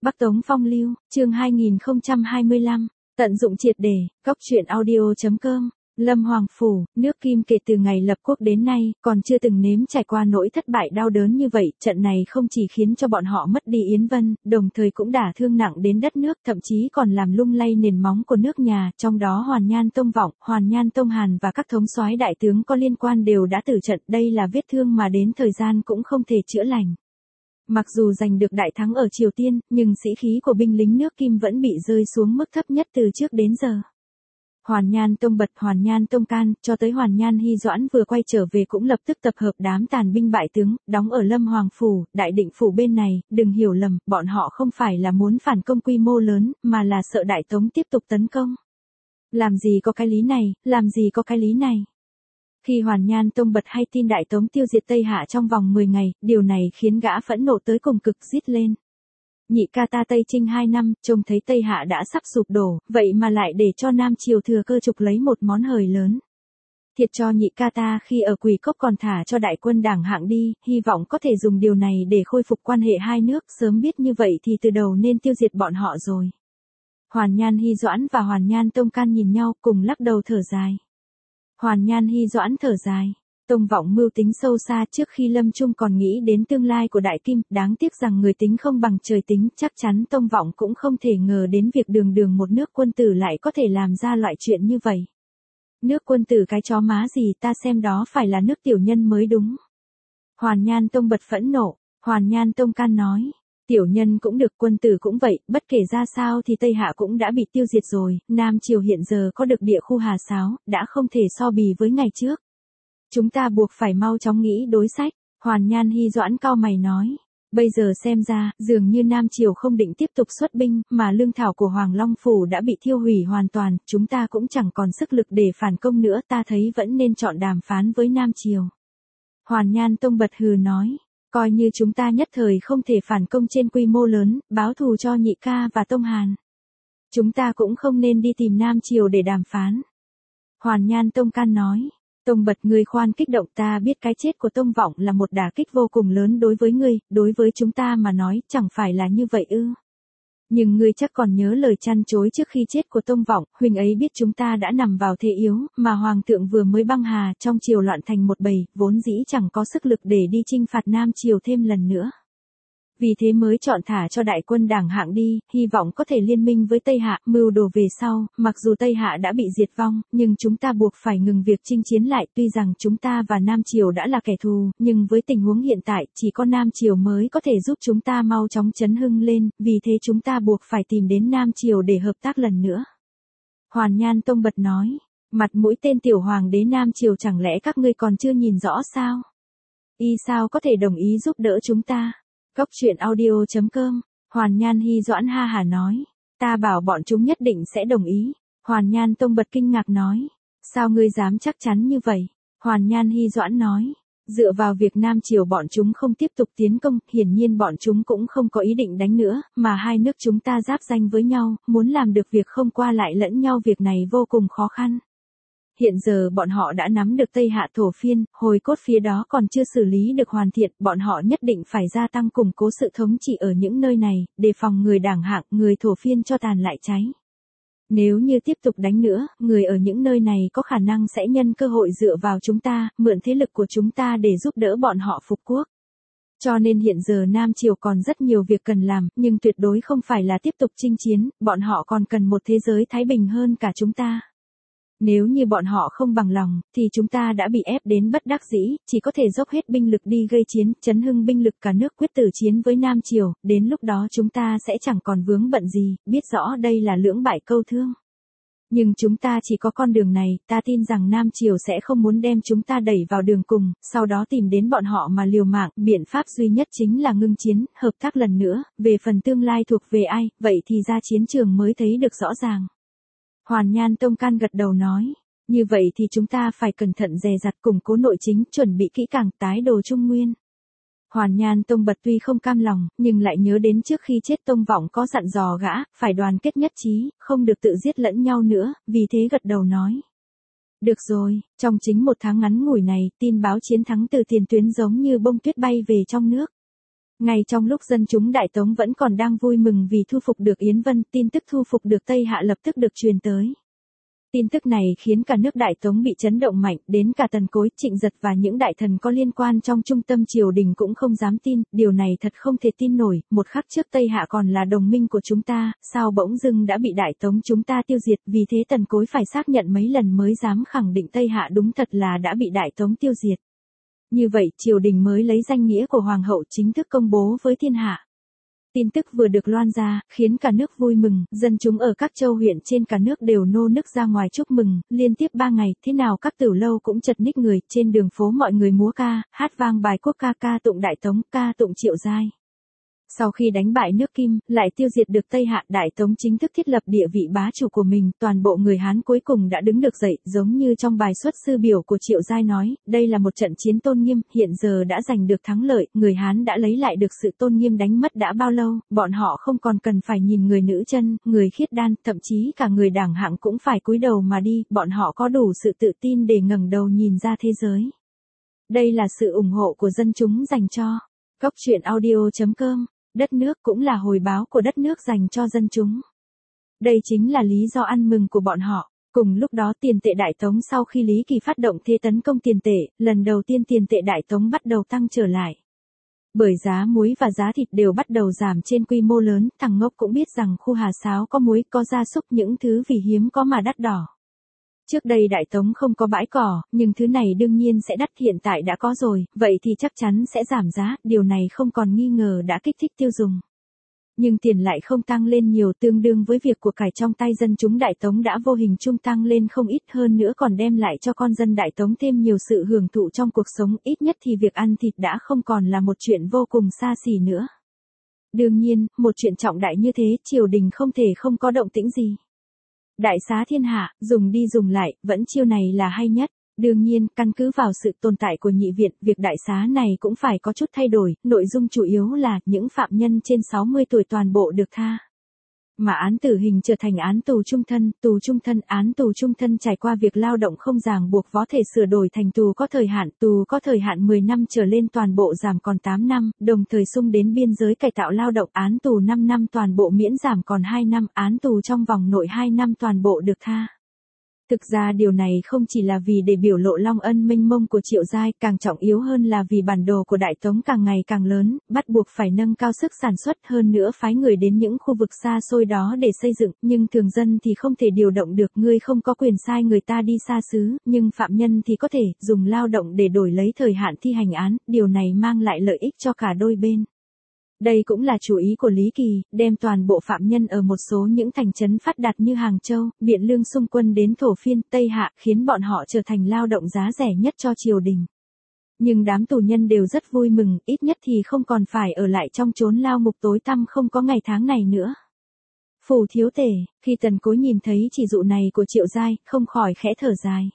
Bắc Tống Phong Lưu, chương 2025, tận dụng triệt để, góc truyện audio.com. Lâm Hoàng Phủ, nước Kim kể từ ngày lập quốc đến nay, còn chưa từng nếm trải qua nỗi thất bại đau đớn như vậy, trận này không chỉ khiến cho bọn họ mất đi Yến Vân, đồng thời cũng đả thương nặng đến đất nước, thậm chí còn làm lung lay nền móng của nước nhà, trong đó Hoàn Nhan Tông Vọng, Hoàn Nhan Tông Hàn và các thống soái đại tướng có liên quan đều đã tử trận, đây là vết thương mà đến thời gian cũng không thể chữa lành. Mặc dù giành được đại thắng ở Triều Tiên, nhưng sĩ khí của binh lính nước Kim vẫn bị rơi xuống mức thấp nhất từ trước đến giờ. Hoàn Nhan Tông Bật, Hoàn Nhan Tông Can, cho tới Hoàn Nhan Hy Doãn vừa quay trở về cũng lập tức tập hợp đám tàn binh bại tướng, đóng ở Lâm Hoàng Phủ, Đại Định Phủ bên này, đừng hiểu lầm, bọn họ không phải là muốn phản công quy mô lớn, mà là sợ Đại Tống tiếp tục tấn công. Làm gì có cái lý này, làm gì có cái lý này. Khi Hoàn Nhan Tông Bật hay tin Đại Tống tiêu diệt Tây Hạ trong vòng 10 ngày, điều này khiến gã phẫn nộ tới cùng cực, rít lên. Nhị ca ta Tây Trinh 2 năm, trông thấy Tây Hạ đã sắp sụp đổ, vậy mà lại để cho Nam Triều thừa cơ trục lấy một món hời lớn. Thiệt cho nhị ca ta khi ở Quỳ Cốc còn thả cho đại quân Đảng Hạng đi, hy vọng có thể dùng điều này để khôi phục quan hệ hai nước, sớm biết như vậy thì từ đầu nên tiêu diệt bọn họ rồi. Hoàn Nhan Hy Doãn và Hoàn Nhan Tông Can nhìn nhau cùng lắc đầu thở dài. Hoàn Nhan Hy Doãn thở dài. Tông Vọng mưu tính sâu xa, trước khi lâm chung còn nghĩ đến tương lai của Đại Kim, đáng tiếc rằng người tính không bằng trời tính, chắc chắn Tông Vọng cũng không thể ngờ đến việc đường đường một nước quân tử lại có thể làm ra loại chuyện như vậy. Nước quân tử cái chó má gì, ta xem đó phải là nước tiểu nhân mới đúng. Hoàn Nhan Tông Bật phẫn nộ, Hoàn Nhan Tông Can nói, tiểu nhân cũng được, quân tử cũng vậy, bất kể ra sao thì Tây Hạ cũng đã bị tiêu diệt rồi, Nam Triều hiện giờ có được địa khu Hà Sáo, đã không thể so bì với ngày trước. Chúng ta buộc phải mau chóng nghĩ đối sách, Hoàn Nhan Hy Doãn cau mày nói. Bây giờ xem ra, dường như Nam Triều không định tiếp tục xuất binh, mà lương thảo của Hoàng Long Phủ đã bị thiêu hủy hoàn toàn, chúng ta cũng chẳng còn sức lực để phản công nữa, ta thấy vẫn nên chọn đàm phán với Nam Triều. Hoàn Nhan Tông Bật hừ nói, coi như chúng ta nhất thời không thể phản công trên quy mô lớn, báo thù cho nhị ca và Tông Hàn. Chúng ta cũng không nên đi tìm Nam Triều để đàm phán. Hoàn Nhan Tông Can nói. Tông Bật, ngươi khoan kích động, ta biết cái chết của Tông Vọng là một đả kích vô cùng lớn đối với ngươi, đối với chúng ta mà nói, chẳng phải là như vậy ư. Nhưng ngươi chắc còn nhớ lời chăn chối trước khi chết của Tông Vọng, huynh ấy biết chúng ta đã nằm vào thế yếu, mà Hoàng thượng vừa mới băng hà, trong triều loạn thành một bầy, vốn dĩ chẳng có sức lực để đi chinh phạt Nam Triều thêm lần nữa. Vì thế mới chọn thả cho đại quân Đảng Hạng đi, hy vọng có thể liên minh với Tây Hạ, mưu đồ về sau, mặc dù Tây Hạ đã bị diệt vong, nhưng chúng ta buộc phải ngừng việc chinh chiến lại, tuy rằng chúng ta và Nam Triều đã là kẻ thù, nhưng với tình huống hiện tại, chỉ có Nam Triều mới có thể giúp chúng ta mau chóng chấn hưng lên, vì thế chúng ta buộc phải tìm đến Nam Triều để hợp tác lần nữa. Hoàn Nhan Tông Bật nói, mặt mũi tên tiểu hoàng đế Nam Triều chẳng lẽ các ngươi còn chưa nhìn rõ sao? Y sao có thể đồng ý giúp đỡ chúng ta? Góc truyện audio.com, Hoàn Nhan Hy Doãn ha hả nói, ta bảo bọn chúng nhất định sẽ đồng ý. Hoàn Nhan Tông Bật kinh ngạc nói, sao ngươi dám chắc chắn như vậy? Hoàn Nhan Hy Doãn nói, dựa vào việc Nam Triều bọn chúng không tiếp tục tiến công, hiển nhiên bọn chúng cũng không có ý định đánh nữa, mà hai nước chúng ta giáp ranh với nhau, muốn làm được việc không qua lại lẫn nhau, việc này vô cùng khó khăn. Hiện giờ bọn họ đã nắm được Tây Hạ Thổ Phiên, hồi cốt phía đó còn chưa xử lý được hoàn thiện, bọn họ nhất định phải gia tăng củng cố sự thống trị ở những nơi này, đề phòng người Đảng Hạng, người Thổ Phiên cho tàn lại cháy. Nếu như tiếp tục đánh nữa, người ở những nơi này có khả năng sẽ nhân cơ hội dựa vào chúng ta, mượn thế lực của chúng ta để giúp đỡ bọn họ phục quốc. Cho nên hiện giờ Nam Triều còn rất nhiều việc cần làm, nhưng tuyệt đối không phải là tiếp tục chinh chiến, bọn họ còn cần một thế giới thái bình hơn cả chúng ta. Nếu như bọn họ không bằng lòng, thì chúng ta đã bị ép đến bất đắc dĩ, chỉ có thể dốc hết binh lực đi gây chiến, chấn hưng binh lực cả nước quyết tử chiến với Nam Triều, đến lúc đó chúng ta sẽ chẳng còn vướng bận gì, biết rõ đây là lưỡng bại câu thương. Nhưng chúng ta chỉ có con đường này, ta tin rằng Nam Triều sẽ không muốn đem chúng ta đẩy vào đường cùng, sau đó tìm đến bọn họ mà liều mạng, biện pháp duy nhất chính là ngưng chiến, hợp tác lần nữa, về phần tương lai thuộc về ai, vậy thì ra chiến trường mới thấy được rõ ràng. Hoàn Nhan Tông Can gật đầu nói, như vậy thì chúng ta phải cẩn thận dè dặt, củng cố nội chính, chuẩn bị kỹ càng, tái đồ Trung Nguyên. Hoàn Nhan Tông Bật tuy không cam lòng, nhưng lại nhớ đến trước khi chết Tông Vọng có dặn dò gã, phải đoàn kết nhất trí, không được tự giết lẫn nhau nữa, vì thế gật đầu nói. Được rồi, trong chính một tháng ngắn ngủi này, tin báo chiến thắng từ tiền tuyến giống như bông tuyết bay về trong nước. Ngay trong lúc dân chúng Đại Tống vẫn còn đang vui mừng vì thu phục được Yến Vân, tin tức thu phục được Tây Hạ lập tức được truyền tới. Tin tức này khiến cả nước Đại Tống bị chấn động mạnh, đến cả Tần Cối, Trịnh Giật và những đại thần có liên quan trong trung tâm triều đình cũng không dám tin, điều này thật không thể tin nổi, một khắc trước Tây Hạ còn là đồng minh của chúng ta, sao bỗng dưng đã bị Đại Tống chúng ta tiêu diệt, vì thế Tần Cối phải xác nhận mấy lần mới dám khẳng định Tây Hạ đúng thật là đã bị Đại Tống tiêu diệt. Như vậy, triều đình mới lấy danh nghĩa của Hoàng hậu chính thức công bố với thiên hạ. Tin tức vừa được loan ra, khiến cả nước vui mừng, dân chúng ở các châu huyện trên cả nước đều nô nức ra ngoài chúc mừng, liên tiếp 3 ngày, thế nào các tiểu lâu cũng chật ních người, trên đường phố mọi người múa ca, hát vang bài quốc ca, ca tụng Đại Tống, ca tụng Triệu Giai. Sau khi đánh bại nước Kim, lại tiêu diệt được Tây Hạ, Đại Tống chính thức thiết lập địa vị bá chủ của mình, toàn bộ người Hán cuối cùng đã đứng được dậy, giống như trong bài xuất sư biểu của Triệu Giai nói, đây là một trận chiến tôn nghiêm, hiện giờ đã giành được thắng lợi, người Hán đã lấy lại được sự tôn nghiêm đánh mất đã bao lâu, bọn họ không còn cần phải nhìn người nữ chân, người khiết đan, thậm chí cả người đảng hạng cũng phải cúi đầu mà đi, bọn họ có đủ sự tự tin để ngẩng đầu nhìn ra thế giới. Đây là sự ủng hộ của dân chúng dành cho Cốc Truyện Audio.com. Đất nước cũng là hồi báo của đất nước dành cho dân chúng. Đây chính là lý do ăn mừng của bọn họ. Cùng lúc đó tiền tệ Đại Tống sau khi Lý Kỳ phát động thế tấn công tiền tệ, lần đầu tiên tiền tệ Đại Tống bắt đầu tăng trở lại. Bởi giá muối và giá thịt đều bắt đầu giảm trên quy mô lớn, thằng ngốc cũng biết rằng khu Hà Sáo có muối, có gia súc, những thứ vì hiếm có mà đắt đỏ. Trước đây Đại Tống không có bãi cỏ, nhưng thứ này đương nhiên sẽ đắt, hiện tại đã có rồi, vậy thì chắc chắn sẽ giảm giá, điều này không còn nghi ngờ đã kích thích tiêu dùng. Nhưng tiền lại không tăng lên nhiều, tương đương với việc của cải trong tay dân chúng Đại Tống đã vô hình chung tăng lên không ít, hơn nữa còn đem lại cho con dân Đại Tống thêm nhiều sự hưởng thụ trong cuộc sống, ít nhất thì việc ăn thịt đã không còn là một chuyện vô cùng xa xỉ nữa. Đương nhiên, một chuyện trọng đại như thế, triều đình không thể không có động tĩnh gì. Đại xá thiên hạ, dùng đi dùng lại, vẫn chiêu này là hay nhất. Đương nhiên, căn cứ vào sự tồn tại của nhị viện, việc đại xá này cũng phải có chút thay đổi, nội dung chủ yếu là những phạm nhân trên 60 tuổi toàn bộ được tha. Mà án tử hình trở thành án tù trung thân, án tù trung thân trải qua việc lao động không ràng buộc có thể sửa đổi thành tù có thời hạn 10 năm trở lên toàn bộ giảm còn 8 năm, đồng thời xung đến biên giới cải tạo lao động, án tù 5 năm toàn bộ miễn giảm còn 2 năm, án tù trong vòng nội 2 năm toàn bộ được tha. Thực ra điều này không chỉ là vì để biểu lộ long ân mênh mông của Triệu Giai, càng trọng yếu hơn là vì bản đồ của Đại Tống càng ngày càng lớn, bắt buộc phải nâng cao sức sản xuất, hơn nữa phái người đến những khu vực xa xôi đó để xây dựng, nhưng thường dân thì không thể điều động được, ngươi không có quyền sai người ta đi xa xứ, nhưng phạm nhân thì có thể dùng lao động để đổi lấy thời hạn thi hành án, điều này mang lại lợi ích cho cả đôi bên. Đây cũng là chủ ý của Lý Kỳ, đem toàn bộ phạm nhân ở một số những thành trấn phát đạt như Hàng Châu, Biện Lương xung quân đến Thổ Phiên, Tây Hạ, khiến bọn họ trở thành lao động giá rẻ nhất cho triều đình. Nhưng đám tù nhân đều rất vui mừng, ít nhất thì không còn phải ở lại trong chốn lao ngục tối tăm không có ngày tháng này nữa. Phù thiếu tể, khi Tần Cối nhìn thấy chỉ dụ này của Triệu Giai, không khỏi khẽ thở dài.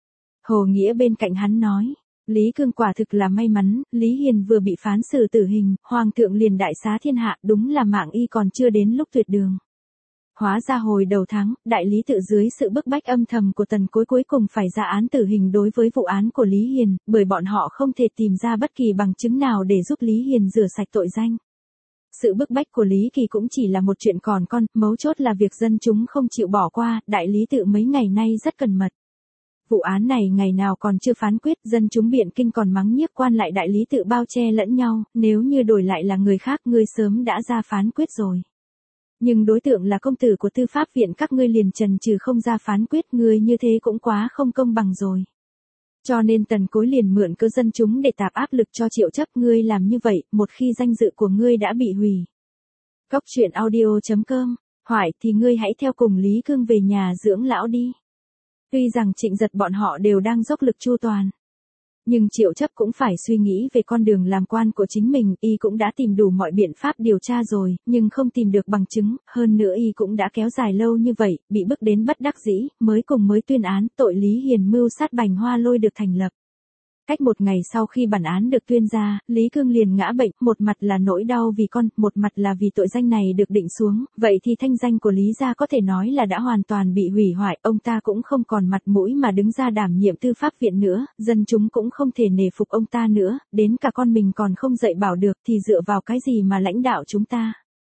Hồ Nghĩa bên cạnh hắn nói. Lý Cương quả thực là may mắn, Lý Hiền vừa bị phán xử tử hình, Hoàng thượng liền đại xá thiên hạ, đúng là mạng y còn chưa đến lúc tuyệt đường. Hóa ra hồi đầu tháng, đại lý tự dưới sự bức bách âm thầm của Tần Cối cuối cùng phải ra án tử hình đối với vụ án của Lý Hiền, bởi bọn họ không thể tìm ra bất kỳ bằng chứng nào để giúp Lý Hiền rửa sạch tội danh. Sự bức bách của Lý Kỳ cũng chỉ là một chuyện còn con, mấu chốt là việc dân chúng không chịu bỏ qua, đại lý tự mấy ngày nay rất cẩn mật. Vụ án này ngày nào còn chưa phán quyết, dân chúng Biện Kinh còn mắng nhiếc quan lại đại lý tự bao che lẫn nhau, nếu như đổi lại là người khác ngươi sớm đã ra phán quyết rồi. Nhưng đối tượng là công tử của tư pháp viện các ngươi liền chần chừ không ra phán quyết, ngươi như thế cũng quá không công bằng rồi. Cho nên Tần Cối liền mượn cớ dân chúng để tạp áp lực cho Triệu Chấp, ngươi làm như vậy, một khi danh dự của ngươi đã bị hủy. Cốc Truyện Audio.com, hỏi thì ngươi hãy theo cùng Lý Cương về nhà dưỡng lão đi. Tuy rằng Trịnh Giật bọn họ đều đang dốc lực chu toàn, nhưng Triệu Chấp cũng phải suy nghĩ về con đường làm quan của chính mình, y cũng đã tìm đủ mọi biện pháp điều tra rồi, nhưng không tìm được bằng chứng, hơn nữa y cũng đã kéo dài lâu như vậy, bị bức đến bất đắc dĩ, mới tuyên án tội Lý Hiền mưu sát Bành Hoa Lôi được thành lập. Cách một ngày sau khi bản án được tuyên ra, Lý Cương liền ngã bệnh, một mặt là nỗi đau vì con, một mặt là vì tội danh này được định xuống, vậy thì thanh danh của Lý gia có thể nói là đã hoàn toàn bị hủy hoại, ông ta cũng không còn mặt mũi mà đứng ra đảm nhiệm tư pháp viện nữa, dân chúng cũng không thể nể phục ông ta nữa, đến cả con mình còn không dạy bảo được thì dựa vào cái gì mà lãnh đạo chúng ta.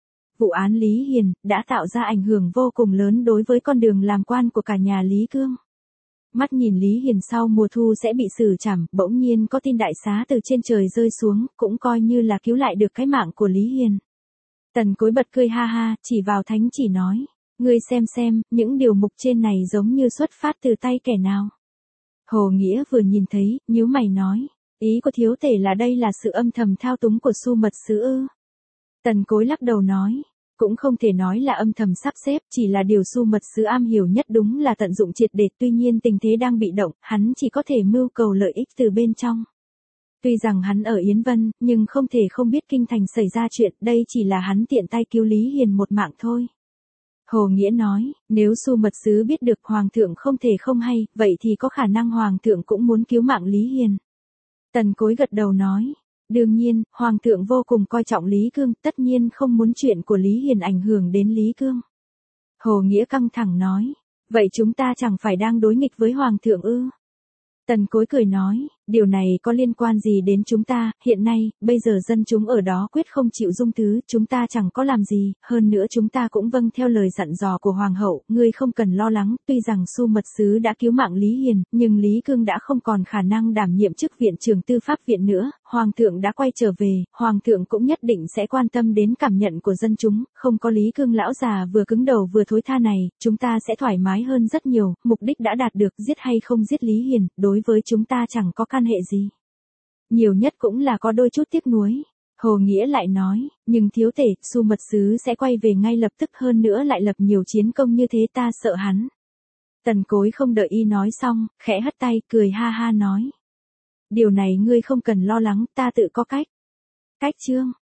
Vụ án Lý Hiền đã tạo ra ảnh hưởng vô cùng lớn đối với con đường làm quan của cả nhà Lý Cương. Mắt nhìn Lý Hiền sau mùa thu sẽ bị xử trảm, bỗng nhiên có tin đại xá từ trên trời rơi xuống, cũng coi như là cứu lại được cái mạng của Lý Hiền. Tần Cối bật cười ha ha, chỉ vào thánh chỉ nói, ngươi xem, những điều mục trên này giống như xuất phát từ tay kẻ nào. Hồ Nghĩa vừa nhìn thấy, nhíu mày nói, ý của thiếu tể là đây là sự âm thầm thao túng của Su Mật Sứ ư? Tần Cối lắc đầu nói, cũng không thể nói là âm thầm sắp xếp, chỉ là điều Su Mật Sứ am hiểu nhất đúng là tận dụng triệt để, tuy nhiên tình thế đang bị động, hắn chỉ có thể mưu cầu lợi ích từ bên trong. Tuy rằng hắn ở Yến Vân, nhưng không thể không biết kinh thành xảy ra chuyện, đây chỉ là hắn tiện tay cứu Lý Hiền một mạng thôi. Hồ Nghĩa nói, nếu Su Mật Sứ biết được Hoàng thượng không thể không hay, vậy thì có khả năng Hoàng thượng cũng muốn cứu mạng Lý Hiền. Tần Cối gật đầu nói, đương nhiên, Hoàng thượng vô cùng coi trọng Lý Cương, tất nhiên không muốn chuyện của Lý Hiền ảnh hưởng đến Lý Cương. Hồ Nghĩa căng thẳng nói, vậy chúng ta chẳng phải đang đối nghịch với Hoàng thượng ư? Tần Cối cười nói, điều này có liên quan gì đến chúng ta, hiện nay, bây giờ dân chúng ở đó quyết không chịu dung thứ, chúng ta chẳng có làm gì, hơn nữa chúng ta cũng vâng theo lời dặn dò của Hoàng hậu, ngươi không cần lo lắng, tuy rằng Su Mật Sứ đã cứu mạng Lý Hiền, nhưng Lý Cương đã không còn khả năng đảm nhiệm chức viện trưởng tư pháp viện nữa, Hoàng thượng đã quay trở về, Hoàng thượng cũng nhất định sẽ quan tâm đến cảm nhận của dân chúng, không có Lý Cương lão già vừa cứng đầu vừa thối tha này, chúng ta sẽ thoải mái hơn rất nhiều, mục đích đã đạt được, giết hay không giết Lý Hiền, đối với chúng ta chẳng có can hệ gì. Nhiều nhất cũng là có đôi chút tiếc nuối. Hồ Nghĩa lại nói, nhưng thiếu tể, Su Mật Sứ sẽ quay về ngay lập tức, hơn nữa lại lập nhiều chiến công như thế, ta sợ hắn. Tần Cối không đợi y nói xong, khẽ hất tay, cười ha ha nói. Điều này ngươi không cần lo lắng, ta tự có cách. Cách chương